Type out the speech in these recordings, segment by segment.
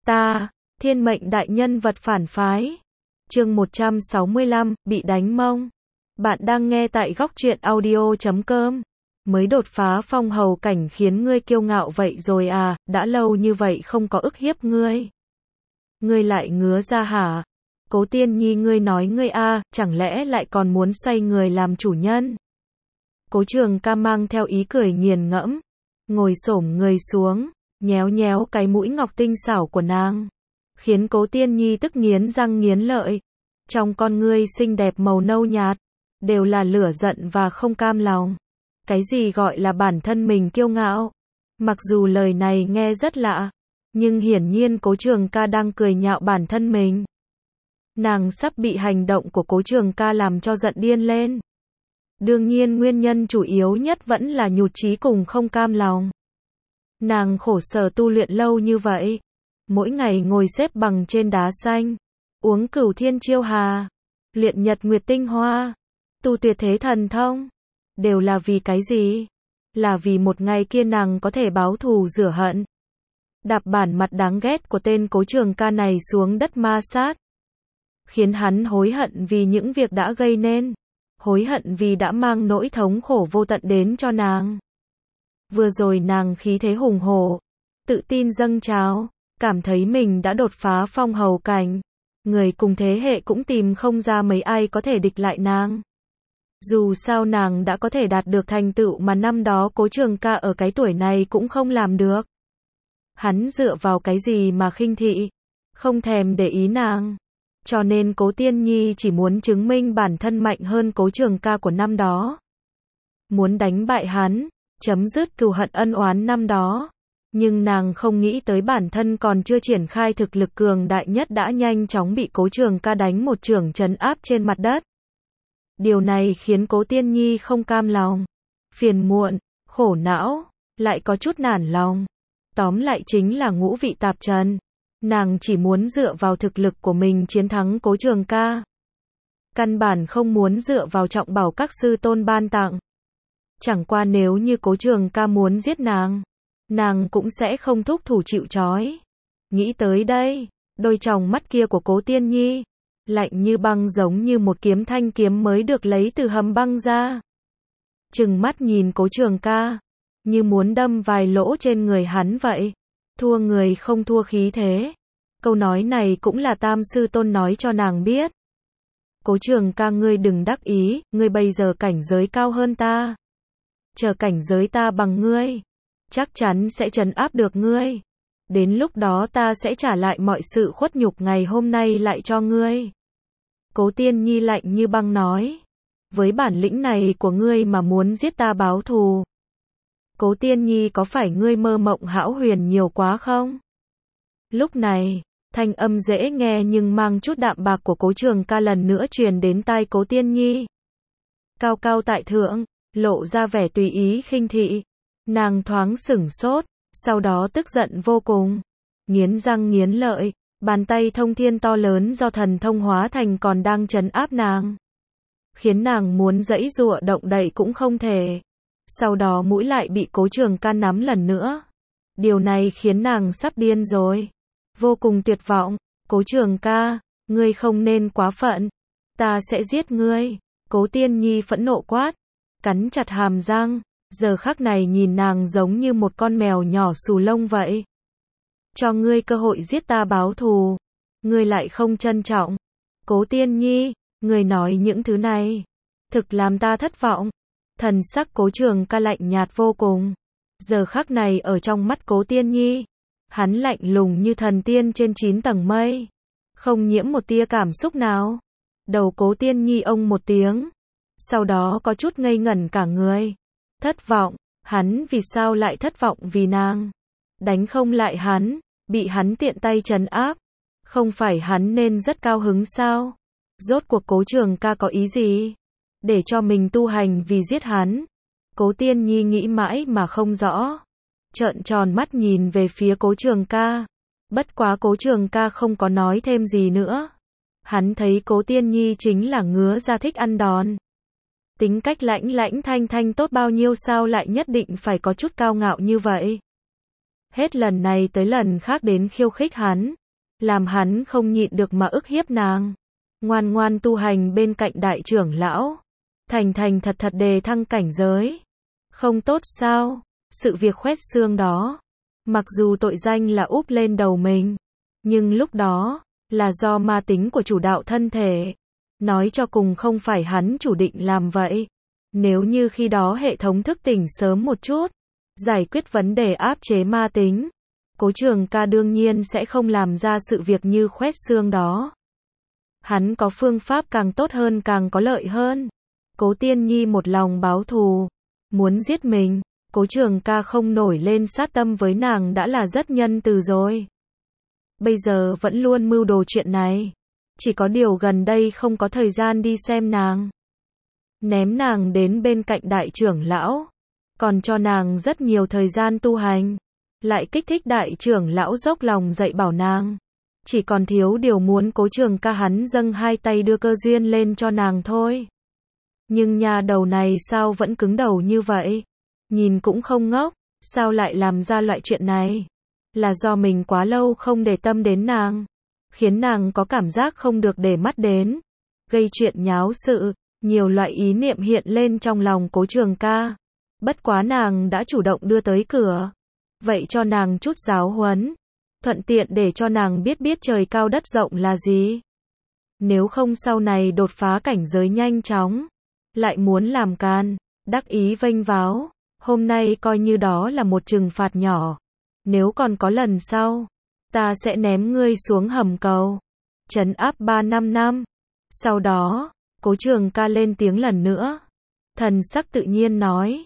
Ta, thiên mệnh đại nhân vật phản phái. Chương 165, bị đánh mông. Bạn đang nghe tại góc truyện audio.com. Mới đột phá phong hầu cảnh khiến ngươi kiêu ngạo vậy rồi à, đã lâu như vậy không có ức hiếp ngươi. Ngươi lại ngứa ra hả? Cố Tiên Nhi, ngươi nói ngươi a, chẳng lẽ lại còn muốn xoay người làm chủ nhân? Cố Trường Ca mang theo ý cười nghiền ngẫm, ngồi xổm người xuống, nhéo nhéo cái mũi ngọc tinh xảo của nàng, khiến Cố Tiên Nhi tức nghiến răng nghiến lợi. Trong con ngươi xinh đẹp màu nâu nhạt, đều là lửa giận và không cam lòng. Cái gì gọi là bản thân mình kiêu ngạo? Mặc dù lời này nghe rất lạ, nhưng hiển nhiên Cố Trường Ca đang cười nhạo bản thân mình. Nàng sắp bị hành động của Cố Trường Ca làm cho giận điên lên. Đương nhiên nguyên nhân chủ yếu nhất vẫn là nhụt chí cùng không cam lòng. Nàng khổ sở tu luyện lâu như vậy, mỗi ngày ngồi xếp bằng trên đá xanh, uống Cửu Thiên Chiêu Hà, luyện Nhật Nguyệt Tinh Hoa, tu tuyệt thế thần thông, đều là vì cái gì? Là vì một ngày kia nàng có thể báo thù rửa hận. Đạp bản mặt đáng ghét của tên Cố Trường Ca này xuống đất ma sát, khiến hắn hối hận vì những việc đã gây nên, hối hận vì đã mang nỗi thống khổ vô tận đến cho nàng. Vừa rồi nàng khí thế hùng hổ, tự tin dâng trào, cảm thấy mình đã đột phá phong hầu cảnh, người cùng thế hệ cũng tìm không ra mấy ai có thể địch lại nàng. Dù sao nàng đã có thể đạt được thành tựu mà năm đó Cố Trường Ca ở cái tuổi này cũng không làm được. Hắn dựa vào cái gì mà khinh thị, không thèm để ý nàng. Cho nên Cố Tiên Nhi chỉ muốn chứng minh bản thân mạnh hơn Cố Trường Ca của năm đó. Muốn đánh bại hắn, chấm dứt cừu hận ân oán năm đó. Nhưng nàng không nghĩ tới bản thân còn chưa triển khai thực lực cường đại nhất đã nhanh chóng bị Cố Trường Ca đánh một chưởng trấn áp trên mặt đất. Điều này khiến Cố Tiên Nhi không cam lòng, phiền muộn, khổ não, lại có chút nản lòng. Tóm lại chính là ngũ vị tạp trần. Nàng chỉ muốn dựa vào thực lực của mình chiến thắng Cố Trường Ca. Căn bản không muốn dựa vào trọng bảo các sư tôn ban tặng. Chẳng qua nếu như Cố Trường Ca muốn giết nàng cũng sẽ không thúc thủ chịu trói. Nghĩ tới đây, đôi tròng mắt kia của Cố Tiên Nhi, lạnh như băng giống như một thanh kiếm mới được lấy từ hầm băng ra. Trừng mắt nhìn Cố Trường Ca, như muốn đâm vài lỗ trên người hắn vậy. Thua người không thua khí thế. Câu nói này cũng là Tam sư tôn nói cho nàng biết. Cố Trường Ca, ngươi đừng đắc ý, ngươi bây giờ cảnh giới cao hơn ta. Chờ cảnh giới ta bằng ngươi, chắc chắn sẽ trấn áp được ngươi. Đến lúc đó ta sẽ trả lại mọi sự khuất nhục ngày hôm nay lại cho ngươi. Cố Tiên Nhi lạnh như băng nói. Với bản lĩnh này của ngươi mà muốn giết ta báo thù. Cố Tiên Nhi, có phải ngươi mơ mộng hão huyền nhiều quá không? Lúc này, thanh âm dễ nghe nhưng mang chút đạm bạc của Cố Trường Ca lần nữa truyền đến tai Cố Tiên Nhi. Cao cao tại thượng, lộ ra vẻ tùy ý khinh thị. Nàng thoáng sửng sốt, sau đó tức giận vô cùng, nghiến răng nghiến lợi, bàn tay thông thiên to lớn do thần thông hóa thành còn đang trấn áp nàng, khiến nàng muốn giãy giụa động đậy cũng không thể. Sau đó mũi lại bị Cố Trường Ca nắm lần nữa. Điều này khiến nàng sắp điên rồi. Vô cùng tuyệt vọng. Cố Trường Ca, ngươi không nên quá phận. Ta sẽ giết ngươi. Cố Tiên Nhi phẫn nộ quát, cắn chặt hàm răng. Giờ khắc này nhìn nàng giống như một con mèo nhỏ xù lông vậy. Cho ngươi cơ hội giết ta báo thù, ngươi lại không trân trọng. Cố Tiên Nhi, ngươi nói những thứ này, thực làm ta thất vọng. Thần sắc Cố Trường Ca lạnh nhạt vô cùng. Giờ khắc này ở trong mắt Cố Tiên Nhi, hắn lạnh lùng như thần tiên trên 9 tầng mây, không nhiễm một tia cảm xúc nào. Đầu Cố Tiên Nhi ông một tiếng, sau đó có chút ngây ngẩn cả người. Thất vọng, hắn vì sao lại thất vọng? Vì nàng đánh không lại hắn, bị hắn tiện tay trấn áp. Không phải hắn nên rất cao hứng sao? Rốt cuộc Cố Trường Ca có ý gì? Để cho mình tu hành vì giết hắn. Cố Tiên Nhi nghĩ mãi mà không rõ, trợn tròn mắt nhìn về phía Cố Trường Ca. Bất quá Cố Trường Ca không có nói thêm gì nữa. Hắn thấy Cố Tiên Nhi chính là ngứa ra thích ăn đòn. Tính cách lãnh lãnh thanh thanh tốt bao nhiêu sao lại nhất định phải có chút cao ngạo như vậy. Hết lần này tới lần khác đến khiêu khích hắn, làm hắn không nhịn được mà ức hiếp nàng. Ngoan ngoan tu hành bên cạnh đại trưởng lão, thành thành thật thật đề thăng cảnh giới. Không tốt sao? Sự việc khoét xương đó, mặc dù tội danh là úp lên đầu mình, nhưng lúc đó, là do ma tính của chủ đạo thân thể. Nói cho cùng không phải hắn chủ định làm vậy. Nếu như khi đó hệ thống thức tỉnh sớm một chút, giải quyết vấn đề áp chế ma tính, Cố Trường Ca đương nhiên sẽ không làm ra sự việc như khoét xương đó. Hắn có phương pháp càng tốt hơn càng có lợi hơn. Cố Tiên Nhi một lòng báo thù, muốn giết mình, Cố Trường Ca không nổi lên sát tâm với nàng đã là rất nhân từ rồi. Bây giờ vẫn luôn mưu đồ chuyện này, chỉ có điều gần đây không có thời gian đi xem nàng. Ném nàng đến bên cạnh đại trưởng lão, còn cho nàng rất nhiều thời gian tu hành, lại kích thích đại trưởng lão dốc lòng dạy bảo nàng. Chỉ còn thiếu điều muốn Cố Trường Ca hắn dâng hai tay đưa cơ duyên lên cho nàng thôi. Nhưng nhà đầu này sao vẫn cứng đầu như vậy? Nhìn cũng không ngốc, sao lại làm ra loại chuyện này? Là do mình quá lâu không để tâm đến nàng, khiến nàng có cảm giác không được để mắt đến, gây chuyện nháo sự, nhiều loại ý niệm hiện lên trong lòng Cố Trường Ca. Bất quá nàng đã chủ động đưa tới cửa, vậy cho nàng chút giáo huấn, thuận tiện để cho nàng biết trời cao đất rộng là gì. Nếu không sau này đột phá cảnh giới nhanh chóng, lại muốn làm can, đắc ý vênh váo, hôm nay coi như đó là một trừng phạt nhỏ. Nếu còn có lần sau, ta sẽ ném ngươi xuống hầm cầu, trấn áp 3-5 năm. Sau đó, Cố Trường Ca lên tiếng lần nữa, thần sắc tự nhiên nói,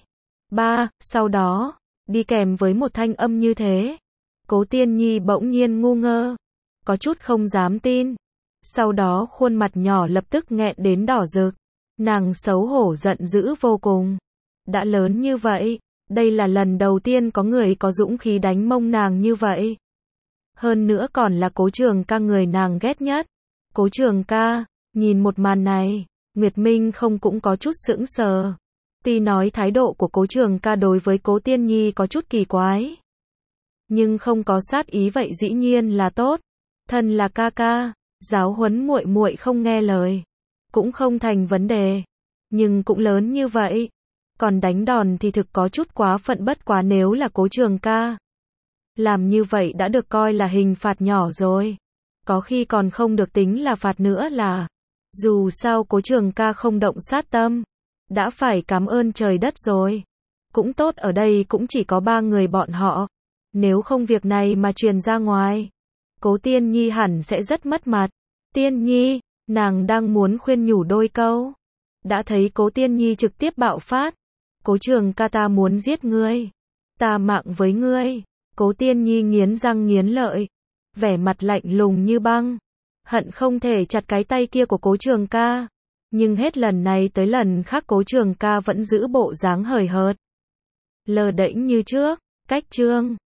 sau đó, đi kèm với một thanh âm như thế. Cố Tiên Nhi bỗng nhiên ngu ngơ, có chút không dám tin. Sau đó khuôn mặt nhỏ lập tức nghẹn đến đỏ rực, nàng xấu hổ giận dữ vô cùng. Đã lớn như vậy, đây là lần đầu tiên có người có dũng khí đánh mông nàng như vậy. Hơn nữa còn là Cố Trường Ca người nàng ghét nhất. Cố Trường Ca, nhìn một màn này, Nguyệt Minh không cũng có chút sững sờ. Tuy nói thái độ của Cố Trường Ca đối với Cố Tiên Nhi có chút kỳ quái, nhưng không có sát ý vậy dĩ nhiên là tốt. Thân là ca ca, giáo huấn muội muội không nghe lời, cũng không thành vấn đề. Nhưng cũng lớn như vậy, còn đánh đòn thì thực có chút quá phận, bất quá nếu là Cố Trường Ca làm như vậy đã được coi là hình phạt nhỏ rồi. Có khi còn không được tính là phạt nữa là. Dù sao Cố Trường Ca không động sát tâm, đã phải cảm ơn trời đất rồi. Cũng tốt ở đây cũng chỉ có 3 người bọn họ. Nếu không việc này mà truyền ra ngoài, Cố Tiên Nhi hẳn sẽ rất mất mặt. Tiên Nhi, nàng đang muốn khuyên nhủ đôi câu, đã thấy Cố Tiên Nhi trực tiếp bạo phát. Cố Trường Ca, ta muốn giết ngươi, ta mạng với ngươi. Cố Tiên Nhi nghiến răng nghiến lợi, vẻ mặt lạnh lùng như băng, hận không thể chặt cái tay kia của Cố Trường Ca. Nhưng hết lần này tới lần khác Cố Trường Ca vẫn giữ bộ dáng hời hợt, lờ đễnh như trước. Cách chương